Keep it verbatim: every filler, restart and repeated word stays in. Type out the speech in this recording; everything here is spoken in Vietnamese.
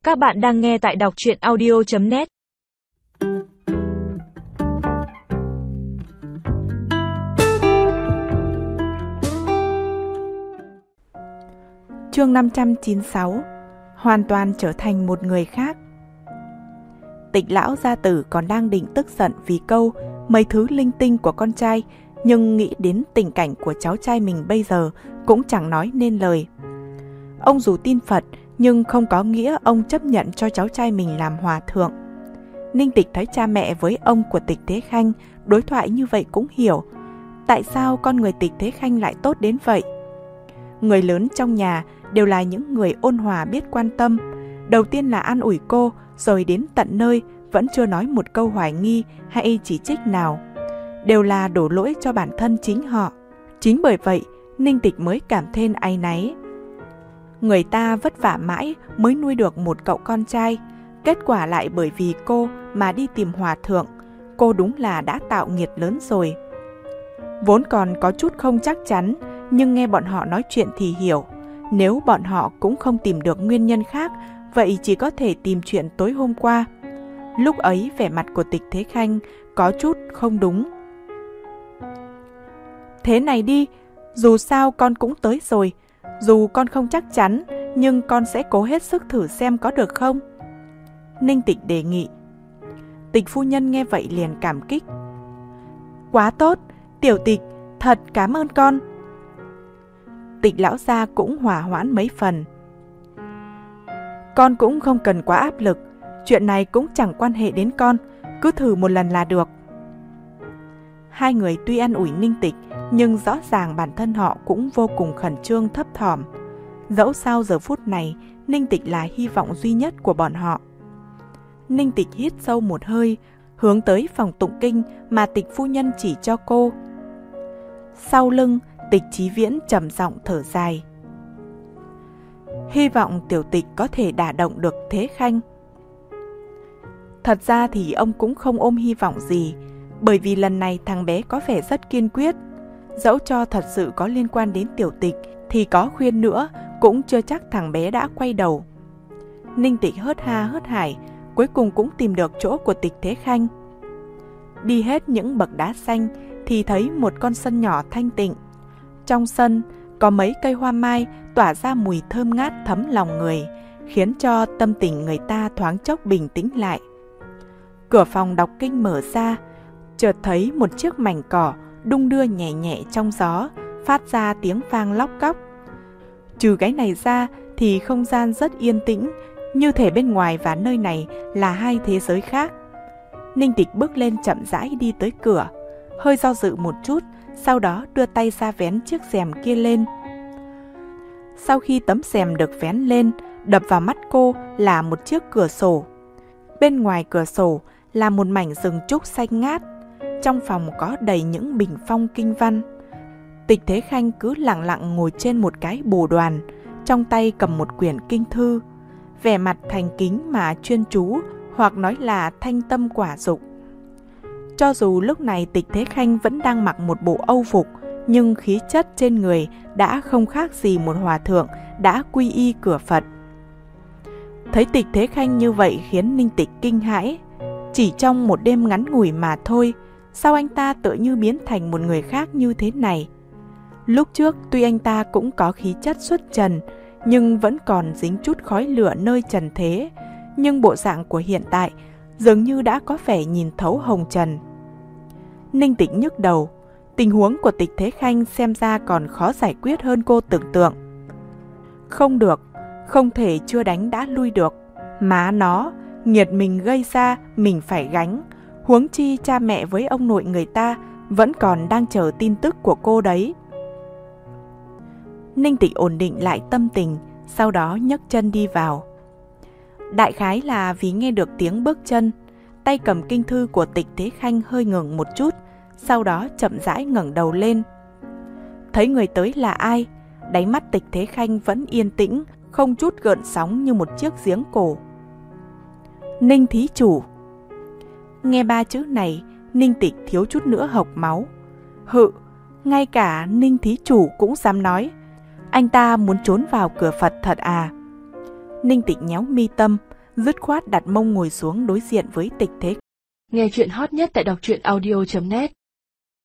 Các bạn đang nghe tại đọc truyện audio chấm net. Chương năm trăm chín mươi sáu. Hoàn toàn trở thành một người khác. Tịch lão gia tử còn đang định tức giận vì câu mấy thứ linh tinh của con trai, nhưng nghĩ đến tình cảnh của cháu trai mình bây giờ cũng chẳng nói nên lời. Ông dù tin Phật nhưng không có nghĩa ông chấp nhận cho cháu trai mình làm hòa thượng. Ninh Tịch thấy cha mẹ với ông của Tịch Thế Khanh đối thoại như vậy cũng hiểu tại sao con người Tịch Thế Khanh lại tốt đến vậy. Người lớn trong nhà đều là những người ôn hòa biết quan tâm. Đầu tiên là an ủi cô, rồi đến tận nơi vẫn chưa nói một câu hoài nghi hay chỉ trích nào. Đều là đổ lỗi cho bản thân chính họ. Chính bởi vậy, Ninh Tịch mới cảm thêm áy náy. Người ta vất vả mãi mới nuôi được một cậu con trai, kết quả lại bởi vì cô mà đi tìm hòa thượng. Cô đúng là đã tạo nghiệt lớn rồi. Vốn còn có chút không chắc chắn, nhưng nghe bọn họ nói chuyện thì hiểu. Nếu bọn họ cũng không tìm được nguyên nhân khác, vậy chỉ có thể tìm chuyện tối hôm qua. Lúc ấy vẻ mặt của Tịch Thế Khanh có chút không đúng. Thế này đi, dù sao con cũng tới rồi. Dù con không chắc chắn, nhưng con sẽ cố hết sức thử xem có được không? Ninh Tịch đề nghị. Tịch phu nhân nghe vậy liền cảm kích. Quá tốt, Tiểu Tịch, thật cảm ơn con. Tịch lão gia cũng hòa hoãn mấy phần. Con cũng không cần quá áp lực, chuyện này cũng chẳng quan hệ đến con, cứ thử một lần là được. Hai người tuy an ủi Ninh Tịch, nhưng rõ ràng bản thân họ cũng vô cùng khẩn trương thấp thỏm. Dẫu sao giờ phút này, Ninh Tịch là hy vọng duy nhất của bọn họ. Ninh Tịch hít sâu một hơi, hướng tới phòng tụng kinh mà Tịch phu nhân chỉ cho cô. Sau lưng, Tịch Chí Viễn trầm giọng thở dài. Hy vọng Tiểu Tịch có thể đả động được Thế Khanh. Thật ra thì ông cũng không ôm hy vọng gì, bởi vì lần này thằng bé có vẻ rất kiên quyết. Dẫu cho thật sự có liên quan đến Tiểu Tịch thì có khuyên nữa cũng chưa chắc thằng bé đã quay đầu. Ninh Tịch hớt ha hớt hải, cuối cùng cũng tìm được chỗ của Tịch Thế Khanh. Đi hết những bậc đá xanh thì thấy một con sân nhỏ thanh tịnh. Trong sân có mấy cây hoa mai tỏa ra mùi thơm ngát thấm lòng người, khiến cho tâm tình người ta thoáng chốc bình tĩnh lại. Cửa phòng đọc kinh mở ra, chợt thấy một chiếc mảnh cỏ đung đưa nhẹ nhẹ trong gió, phát ra tiếng vang lóc cóc. Trừ cái này ra thì không gian rất yên tĩnh, như thể bên ngoài và nơi này là hai thế giới khác. Ninh Tịch bước lên chậm rãi đi tới cửa, hơi do dự một chút, sau đó đưa tay ra vén chiếc rèm kia lên. Sau khi tấm rèm được vén lên, đập vào mắt cô là một chiếc cửa sổ. Bên ngoài cửa sổ là một mảnh rừng trúc xanh ngát. Trong phòng có đầy những bình phong kinh văn. Tịch Thế Khanh cứ lặng lặng ngồi trên một cái bồ đoàn, trong tay cầm một quyển kinh thư, vẻ mặt thành kính mà chuyên chú, hoặc nói là thanh tâm quả dục. Cho dù lúc này Tịch Thế Khanh vẫn đang mặc một bộ âu phục, nhưng khí chất trên người đã không khác gì một hòa thượng đã quy y cửa Phật. Thấy Tịch Thế Khanh như vậy khiến Ninh Tịch kinh hãi. Chỉ trong một đêm ngắn ngủi mà thôi, sao anh ta tự như biến thành một người khác như thế này? Lúc trước tuy anh ta cũng có khí chất xuất trần, nhưng vẫn còn dính chút khói lửa nơi trần thế. Nhưng bộ dạng của hiện tại dường như đã có vẻ nhìn thấu hồng trần. Ninh Tịch nhức đầu, tình huống của Tịch Thế Khanh xem ra còn khó giải quyết hơn cô tưởng tượng. Không được, không thể chưa đánh đã lui được. Má nó, nghiệt mình gây ra mình phải gánh. Huống chi cha mẹ với ông nội người ta vẫn còn đang chờ tin tức của cô đấy. Ninh Tịch ổn định lại tâm tình, sau đó nhấc chân đi vào. Đại khái là vì nghe được tiếng bước chân, tay cầm kinh thư của Tịch Thế Khanh hơi ngừng một chút, sau đó chậm rãi ngẩng đầu lên. Thấy người tới là ai, đáy mắt Tịch Thế Khanh vẫn yên tĩnh, không chút gợn sóng như một chiếc giếng cổ. Ninh thí chủ. Nghe ba chữ này, Ninh Tịch thiếu chút nữa hộc máu. Hự, ngay cả Ninh thí chủ cũng dám nói. Anh ta muốn trốn vào cửa Phật thật à? Ninh Tịch nhéo mi tâm, dứt khoát đặt mông ngồi xuống đối diện với Tịch Thế. Nghe chuyện hot nhất tại đọc truyện audio chấm net.